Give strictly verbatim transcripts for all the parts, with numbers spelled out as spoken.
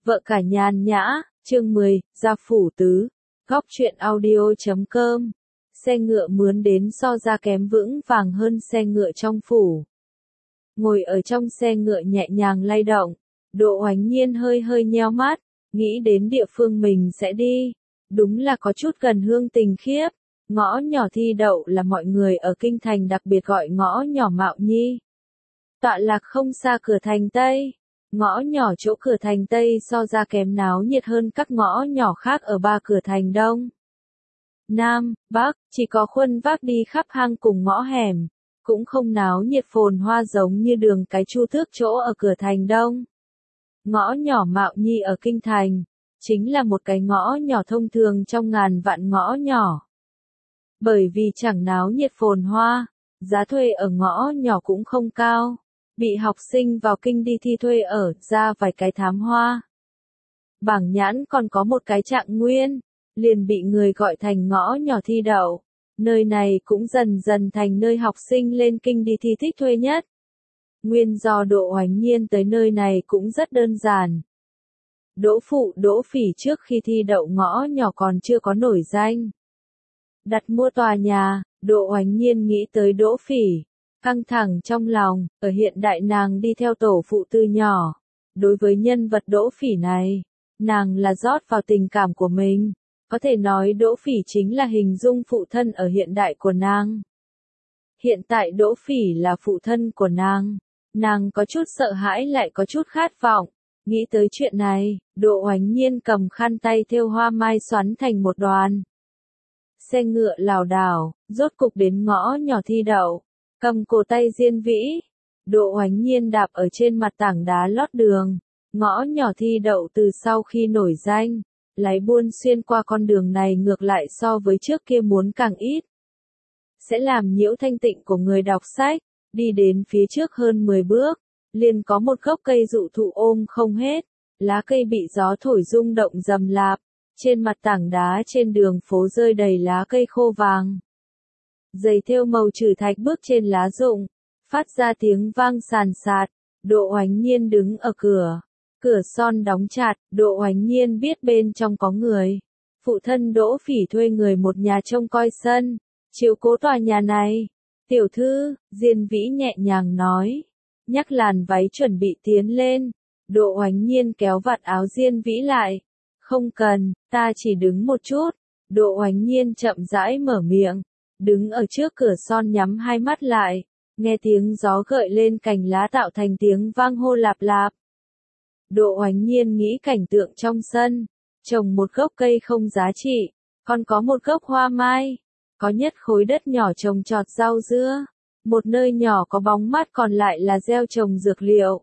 Vợ cả nhàn nhã, chương mười, gia phủ tứ, góc truyện audio.com. Xe ngựa mướn đến so ra kém vững vàng hơn xe ngựa trong phủ. Ngồi ở trong xe ngựa nhẹ nhàng lay động, Đỗ Oánh Nhiên hơi hơi nheo mắt, nghĩ đến địa phương mình sẽ đi. Đúng là có chút gần Hương Tình Khiếp. Ngõ nhỏ Thi Đậu là mọi người ở kinh thành đặc biệt gọi ngõ nhỏ Mạo Nhi. Tọa lạc không xa cửa thành Tây. Ngõ nhỏ chỗ cửa thành Tây so ra kém náo nhiệt hơn các ngõ nhỏ khác ở ba cửa thành Đông, Nam, Bắc, chỉ có khuân vác đi khắp hang cùng ngõ hẻm, cũng không náo nhiệt phồn hoa giống như đường cái Chu Thước chỗ ở cửa thành Đông. Ngõ nhỏ Mạo Nhi ở kinh thành, chính là một cái ngõ nhỏ thông thường trong ngàn vạn ngõ nhỏ. Bởi vì chẳng náo nhiệt phồn hoa, giá thuê ở ngõ nhỏ cũng không cao. Bị học sinh vào kinh đi thi thuê ở, ra vài cái thám hoa. Bảng nhãn còn có một cái Trạng Nguyên, liền bị người gọi thành ngõ nhỏ Thi Đậu. Nơi này cũng dần dần thành nơi học sinh lên kinh đi thi thích thuê nhất. Nguyên do Đỗ Oánh Nhiên tới nơi này cũng rất đơn giản. Đỗ phụ Đỗ Phỉ trước khi thi đậu ngõ nhỏ còn chưa có nổi danh. Đặt mua tòa nhà, Đỗ Oánh Nhiên nghĩ tới Đỗ Phỉ. Căng thẳng trong lòng, ở hiện đại nàng đi theo tổ phụ từ nhỏ. Đối với nhân vật Đỗ Phỉ này, nàng là rót vào tình cảm của mình. Có thể nói Đỗ Phỉ chính là hình dung phụ thân ở hiện đại của nàng. Hiện tại Đỗ Phỉ là phụ thân của nàng. Nàng có chút sợ hãi lại có chút khát vọng. Nghĩ tới chuyện này, Đỗ Oánh Nhiên cầm khăn tay thêu hoa mai xoắn thành một đoàn. Xe ngựa lảo đảo, rốt cục đến ngõ nhỏ Thi Đậu. Cầm cổ tay Diên Vĩ, Đỗ Oánh Nhiên đạp ở trên mặt tảng đá lót đường. Ngõ nhỏ Thi Đậu từ sau khi nổi danh, lái buôn xuyên qua con đường này ngược lại so với trước kia muốn càng ít. Sẽ làm nhiễu thanh tịnh của người đọc sách, đi đến phía trước hơn mười bước, liền có một gốc cây dụ thụ ôm không hết, lá cây bị gió thổi rung động rầm rạp, trên mặt tảng đá trên đường phố rơi đầy lá cây khô vàng. Giày thêu màu trừ thạch bước trên lá rụng, phát ra tiếng vang sàn sạt. Đỗ Oánh Nhiên đứng ở cửa, cửa son đóng chặt. Đỗ Oánh Nhiên biết bên trong có người. Phụ thân Đỗ Phỉ thuê người một nhà trông coi sân, chiếu cố tòa nhà này. Tiểu thư, Diên Vĩ nhẹ nhàng nói, nhắc làn váy chuẩn bị tiến lên. Đỗ Oánh Nhiên kéo vạt áo Diên Vĩ lại, không cần, ta chỉ đứng một chút. Đỗ Oánh Nhiên chậm rãi mở miệng. Đứng ở trước cửa son nhắm hai mắt lại, nghe tiếng gió gợi lên cành lá tạo thành tiếng vang hô lạp lạp. Đỗ Oánh Nhiên nghĩ cảnh tượng trong sân, trồng một gốc cây không giá trị, còn có một gốc hoa mai, có nhất khối đất nhỏ trồng trọt rau dưa, một nơi nhỏ có bóng mát còn lại là gieo trồng dược liệu.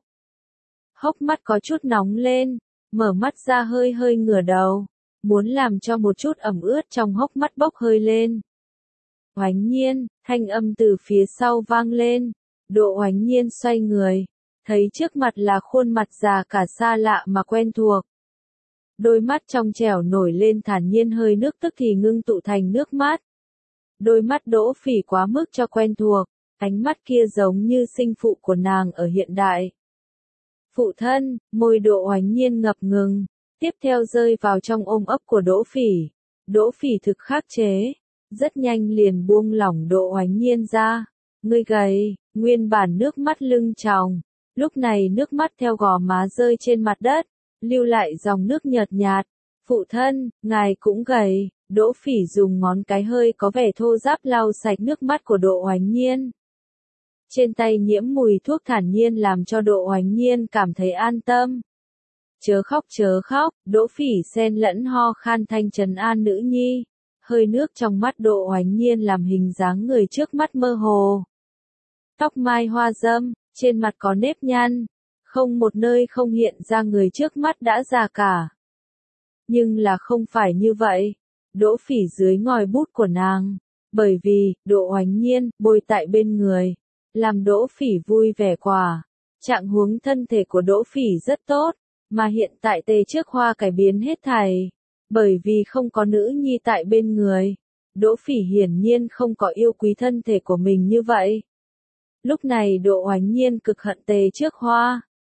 Hốc mắt có chút nóng lên, mở mắt ra hơi hơi ngửa đầu, muốn làm cho một chút ẩm ướt trong hốc mắt bốc hơi lên. Oánh Nhiên, thanh âm từ phía sau vang lên. Đỗ Oánh Nhiên xoay người, thấy trước mặt là khuôn mặt già cả xa lạ mà quen thuộc. Đôi mắt trong trẻo nổi lên thản nhiên hơi nước tức thì ngưng tụ thành nước mắt. Đôi mắt Đỗ Phỉ quá mức cho quen thuộc, ánh mắt kia giống như sinh phụ của nàng ở hiện đại. Phụ thân, môi Đỗ Oánh Nhiên ngập ngừng, tiếp theo rơi vào trong ôm ấp của Đỗ Phỉ. Đỗ Phỉ thực khắc chế. Rất nhanh liền buông lỏng Đỗ Oánh Nhiên ra. Ngươi gầy, nguyên bản nước mắt lưng tròng. Lúc này nước mắt theo gò má rơi trên mặt đất, lưu lại dòng nước nhợt nhạt. Phụ thân, ngài cũng gầy. Đỗ Phỉ dùng ngón cái hơi có vẻ thô ráp lau sạch nước mắt của Đỗ Oánh Nhiên. Trên tay nhiễm mùi thuốc thản nhiên làm cho Đỗ Oánh Nhiên cảm thấy an tâm. Chớ khóc chớ khóc, Đỗ Phỉ xen lẫn ho khan thanh trấn an nữ nhi. Hơi nước trong mắt Đỗ Oánh Nhiên làm hình dáng người trước mắt mơ hồ. Tóc mai hoa râm, trên mặt có nếp nhăn, không một nơi không hiện ra người trước mắt đã già cả. Nhưng là không phải như vậy. Đỗ Phỉ dưới ngòi bút của nàng, bởi vì Đỗ Oánh Nhiên bồi tại bên người, làm Đỗ Phỉ vui vẻ quả. Trạng huống thân thể của Đỗ Phỉ rất tốt, mà hiện tại tề trước hoa cải biến hết thảy. Bởi vì không có nữ nhi tại bên người, Đỗ Phỉ hiển nhiên không có yêu quý thân thể của mình như vậy. Lúc này Đỗ Oánh Nhiên cực hận tề trước hoa,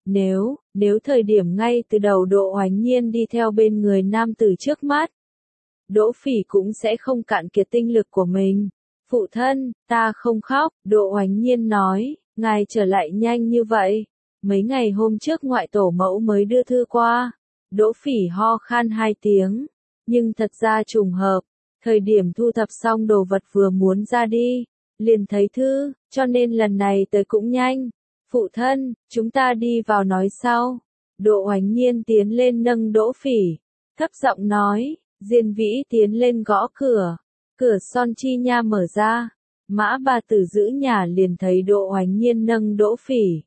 Nếu, nếu thời điểm ngay từ đầu Đỗ Oánh Nhiên đi theo bên người nam tử trước mắt, Đỗ Phỉ cũng sẽ không cạn kiệt tinh lực của mình. Phụ thân, ta không khóc, Đỗ Oánh Nhiên nói, ngài trở lại nhanh như vậy. Mấy ngày hôm trước ngoại tổ mẫu mới đưa thư qua. Đỗ Phỉ ho khan hai tiếng, nhưng thật ra trùng hợp, thời điểm thu thập xong đồ vật vừa muốn ra đi, liền thấy thư, cho nên lần này tới cũng nhanh. Phụ thân, chúng ta đi vào nói sau. Đỗ Oánh Nhiên tiến lên nâng Đỗ Phỉ, thấp giọng nói, Diên Vĩ tiến lên gõ cửa. Cửa son chi nha mở ra, Mã bà tử giữ nhà liền thấy Đỗ Oánh Nhiên nâng Đỗ Phỉ.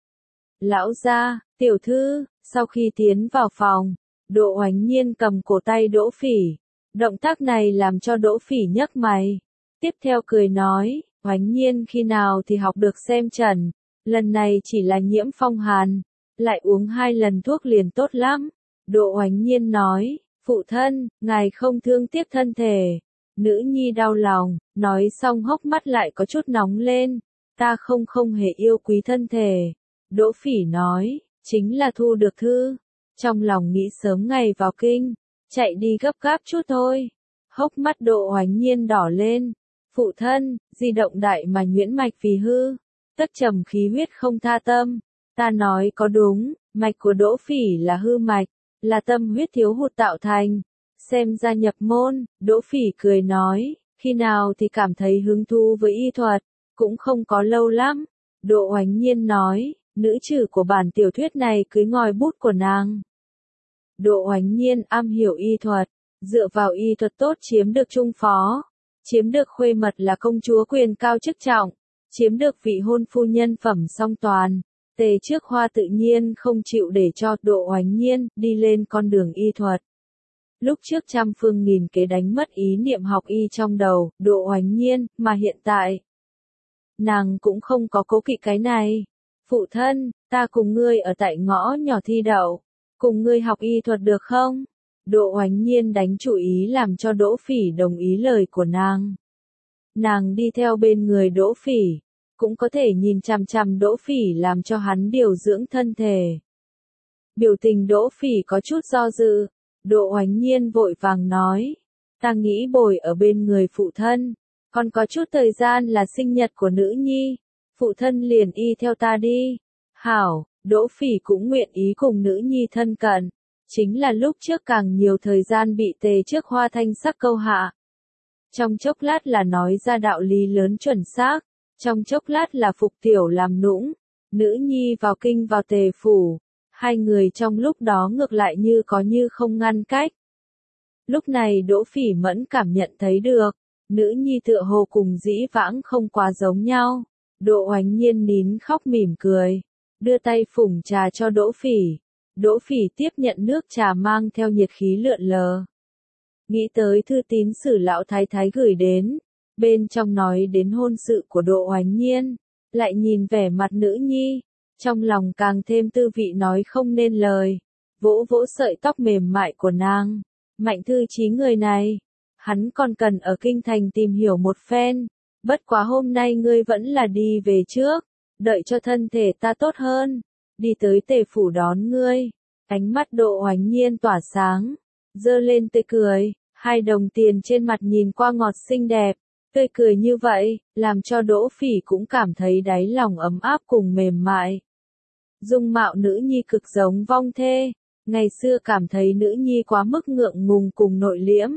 Lão gia, tiểu thư, sau khi tiến vào phòng, Đỗ Oánh Nhiên cầm cổ tay Đỗ Phỉ. Động tác này làm cho Đỗ Phỉ nhấc mày. Tiếp theo cười nói, Oánh Nhiên khi nào thì học được xem trần, lần này chỉ là nhiễm phong hàn, lại uống hai lần thuốc liền tốt lắm. Đỗ Oánh Nhiên nói, phụ thân, ngài không thương tiếc thân thể. Nữ nhi đau lòng, nói xong hốc mắt lại có chút nóng lên. Ta không không hề yêu quý thân thể. Đỗ Phỉ nói, chính là thu được thư. Trong lòng nghĩ sớm ngày vào kinh, chạy đi gấp gáp chút thôi. Hốc mắt Đỗ Oánh Nhiên đỏ lên. Phụ thân, di động đại mà nhuyễn mạch vì hư. Tất trầm khí huyết không tha tâm. Ta nói có đúng, mạch của Đỗ Phỉ là hư mạch, là tâm huyết thiếu hụt tạo thành. Xem ra nhập môn, Đỗ Phỉ cười nói, khi nào thì cảm thấy hứng thú với y thuật, cũng không có lâu lắm. Đỗ Oánh Nhiên nói, nữ chủ của bản tiểu thuyết này cưới ngòi bút của nàng. Đỗ Oánh Nhiên am hiểu y thuật, dựa vào y thuật tốt chiếm được trung phó, chiếm được khuê mật là công chúa quyền cao chức trọng, chiếm được vị hôn phu nhân phẩm song toàn. Tề Trước Hoa tự nhiên không chịu để cho Đỗ Oánh Nhiên đi lên con đường y thuật. Lúc trước trăm phương nghìn kế đánh mất ý niệm học y trong đầu, Đỗ Oánh Nhiên, mà hiện tại, nàng cũng không có cố kỵ cái này. Phụ thân, ta cùng ngươi ở tại ngõ nhỏ thi đậu, cùng ngươi học y thuật được không? Đỗ Oánh Nhiên đánh chủ ý làm cho Đỗ Phỉ đồng ý lời của nàng. Nàng đi theo bên người Đỗ Phỉ, cũng có thể nhìn chằm chằm Đỗ Phỉ làm cho hắn điều dưỡng thân thể. Biểu tình Đỗ Phỉ có chút do dự. Đỗ Oánh Nhiên vội vàng nói, ta nghĩ bồi ở bên người phụ thân, còn có chút thời gian là sinh nhật của nữ nhi, phụ thân liền y theo ta đi. Hảo, Đỗ Phỉ cũng nguyện ý cùng nữ nhi thân cận, chính là lúc trước càng nhiều thời gian bị Tề Trước Hoa thanh sắc câu hạ. Trong chốc lát là nói ra đạo lý lớn chuẩn xác, trong chốc lát là phục tiểu làm nũng, nữ nhi vào kinh vào Tề phủ. Hai người trong lúc đó ngược lại như có như không ngăn cách. Lúc này Đỗ Phỉ Mẫn cảm nhận thấy được, nữ nhi tựa hồ cùng dĩ vãng không quá giống nhau. Đỗ Oánh Nhiên nín khóc mỉm cười, đưa tay phủng trà cho Đỗ Phỉ. Đỗ Phỉ tiếp nhận nước trà mang theo nhiệt khí lượn lờ. Nghĩ tới thư tín sử lão thái thái gửi đến, bên trong nói đến hôn sự của Đỗ Oánh Nhiên, lại nhìn vẻ mặt nữ nhi. Trong lòng càng thêm tư vị nói không nên lời, vỗ vỗ sợi tóc mềm mại của nàng. Mạnh Thư Chí người này, hắn còn cần ở kinh thành tìm hiểu một phen, bất quá hôm nay ngươi vẫn là đi về trước, đợi cho thân thể ta tốt hơn, đi tới Tề phủ đón ngươi. Ánh mắt Đỗ Oánh Nhiên tỏa sáng, giơ lên tươi cười, hai đồng tiền trên mặt nhìn qua ngọt xinh đẹp. Tươi cười như vậy, làm cho Đỗ Phỉ cũng cảm thấy đáy lòng ấm áp cùng mềm mại. Dung mạo nữ nhi cực giống vong thê, ngày xưa cảm thấy nữ nhi quá mức ngượng ngùng cùng nội liễm.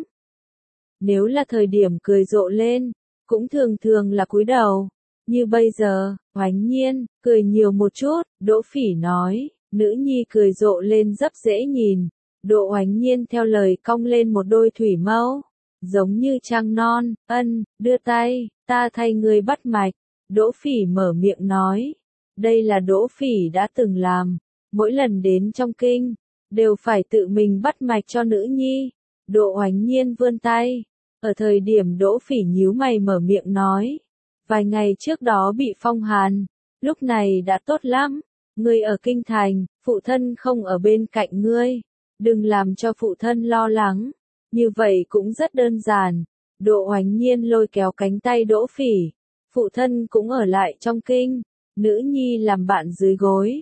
Nếu là thời điểm cười rộ lên, cũng thường thường là cúi đầu. Như bây giờ, Oánh Nhiên, cười nhiều một chút, Đỗ Phỉ nói, nữ nhi cười rộ lên rất dễ nhìn. Đỗ Oánh Nhiên theo lời cong lên một đôi thủy mâu, giống như trăng non, ân, đưa tay, ta thay người bắt mạch. Đỗ Phỉ mở miệng nói. Đây là Đỗ Phỉ đã từng làm, mỗi lần đến trong kinh, đều phải tự mình bắt mạch cho nữ nhi. Đỗ Oánh Nhiên vươn tay, ở thời điểm Đỗ Phỉ nhíu mày mở miệng nói, vài ngày trước đó bị phong hàn, lúc này đã tốt lắm, ngươi ở kinh thành, phụ thân không ở bên cạnh ngươi, đừng làm cho phụ thân lo lắng, như vậy cũng rất đơn giản. Đỗ Oánh Nhiên lôi kéo cánh tay Đỗ Phỉ, phụ thân cũng ở lại trong kinh. Nữ nhi làm bạn dưới gối,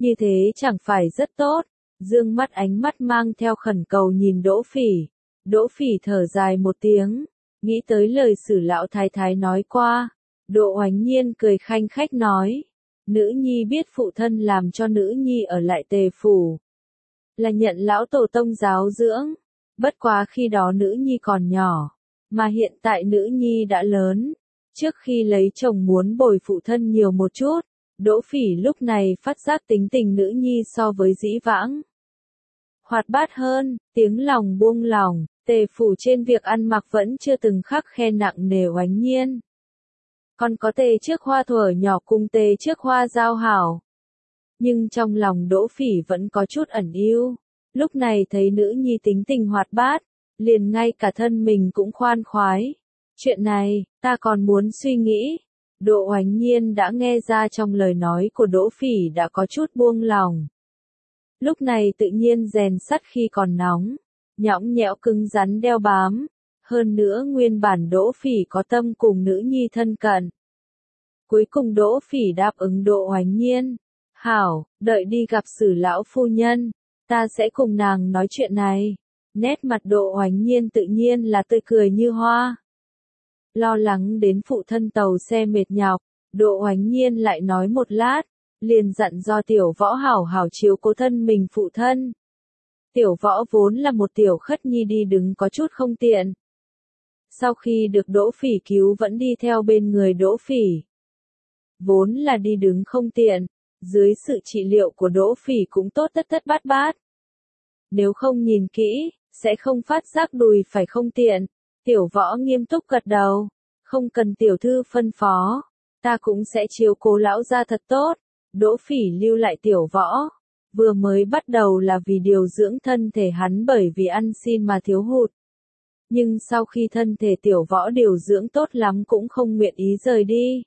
Như thế chẳng phải rất tốt. Dương mắt ánh mắt mang theo khẩn cầu nhìn Đỗ Phỉ. Đỗ Phỉ thở dài một tiếng, nghĩ tới lời Sử lão thái thái nói qua. Đỗ Oánh Nhiên cười khanh khách nói, nữ nhi biết phụ thân làm cho nữ nhi ở lại Tề phủ, là nhận lão tổ tông giáo dưỡng, bất quá khi đó nữ nhi còn nhỏ, mà hiện tại nữ nhi đã lớn, trước khi lấy chồng muốn bồi phụ thân nhiều một chút. Đỗ Phỉ lúc này phát giác tính tình nữ nhi so với dĩ vãng hoạt bát hơn, tiếng lòng buông lòng. Tề phủ trên việc ăn mặc vẫn chưa từng khắc khe nặng nề Oánh Nhiên. Còn có Tề trước hoa thuở nhỏ cùng Tề trước hoa giao hảo. Nhưng trong lòng Đỗ Phỉ vẫn có chút ẩn ưu. Lúc này thấy nữ nhi tính tình hoạt bát, liền ngay cả thân mình cũng khoan khoái. Chuyện này, ta còn muốn suy nghĩ. Đỗ Oánh Nhiên đã nghe ra trong lời nói của Đỗ Phỉ đã có chút buông lòng. Lúc này tự nhiên rèn sắt khi còn nóng, nhõng nhẽo cứng rắn đeo bám. Hơn nữa nguyên bản Đỗ Phỉ có tâm cùng nữ nhi thân cận. Cuối cùng Đỗ Phỉ đáp ứng Đỗ Oánh Nhiên. Hảo, đợi đi gặp Sử lão phu nhân, ta sẽ cùng nàng nói chuyện này. Nét mặt Đỗ Oánh Nhiên tự nhiên là tươi cười như hoa. Lo lắng đến phụ thân tàu xe mệt nhọc, Đỗ Oánh Nhiên lại nói một lát, liền dặn do Tiểu Võ hảo hảo chiếu cố thân mình phụ thân. Tiểu Võ vốn là một tiểu khất nhi đi đứng có chút không tiện. Sau khi được Đỗ Phỉ cứu vẫn đi theo bên người Đỗ Phỉ. Vốn là đi đứng không tiện, dưới sự trị liệu của Đỗ Phỉ cũng tốt tất tất bát bát. Nếu không nhìn kỹ, sẽ không phát giác đùi phải không tiện. Tiểu Võ nghiêm túc gật đầu, không cần tiểu thư phân phó, ta cũng sẽ chiếu cố lão gia thật tốt. Đỗ Phỉ lưu lại Tiểu Võ, vừa mới bắt đầu là vì điều dưỡng thân thể hắn bởi vì ăn xin mà thiếu hụt. Nhưng sau khi thân thể Tiểu Võ điều dưỡng tốt lắm cũng không nguyện ý rời đi.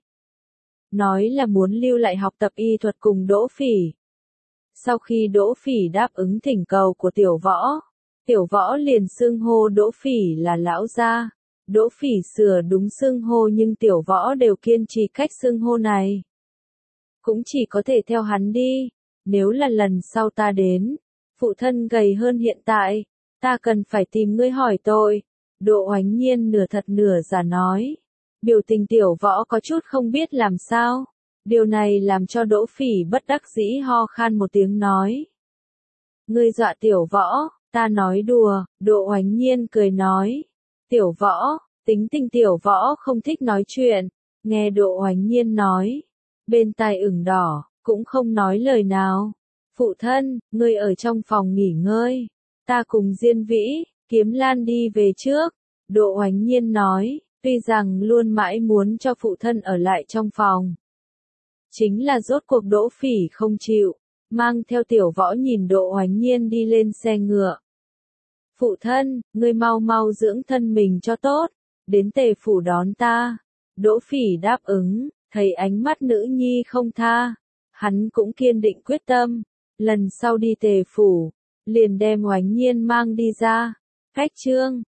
Nói là muốn lưu lại học tập y thuật cùng Đỗ Phỉ. Sau khi Đỗ Phỉ đáp ứng thỉnh cầu của Tiểu Võ, Tiểu Võ liền xưng hô Đỗ Phỉ là lão gia. Đỗ Phỉ sửa đúng xưng hô nhưng Tiểu Võ đều kiên trì cách xưng hô này. Cũng chỉ có thể theo hắn đi, nếu là lần sau ta đến, phụ thân gầy hơn hiện tại, ta cần phải tìm ngươi hỏi tội. Đỗ Oánh Nhiên nửa thật nửa giả nói. Biểu tình Tiểu Võ có chút không biết làm sao. Điều này làm cho Đỗ Phỉ bất đắc dĩ ho khan một tiếng nói. Ngươi dọa Tiểu Võ, ta nói đùa. Đỗ Oánh Nhiên cười nói. Tiểu Võ, tính tình Tiểu Võ không thích nói chuyện. Nghe Đỗ Oánh Nhiên nói, bên tai ửng đỏ, cũng không nói lời nào. Phụ thân, ngươi ở trong phòng nghỉ ngơi. Ta cùng Diên Vĩ, Kiếm Lan đi về trước. Đỗ Oánh Nhiên nói, tuy rằng luôn mãi muốn cho phụ thân ở lại trong phòng. Chính là rốt cuộc Đỗ Phỉ không chịu, mang theo Tiểu Võ nhìn Đỗ Oánh Nhiên đi lên xe ngựa. Phụ thân, ngươi mau mau dưỡng thân mình cho tốt, đến Tề phủ đón ta. Đỗ Phỉ đáp ứng, thấy ánh mắt nữ nhi không tha, hắn cũng kiên định quyết tâm, lần sau đi Tề phủ, liền đem Oánh Nhiên mang đi ra. Cách chương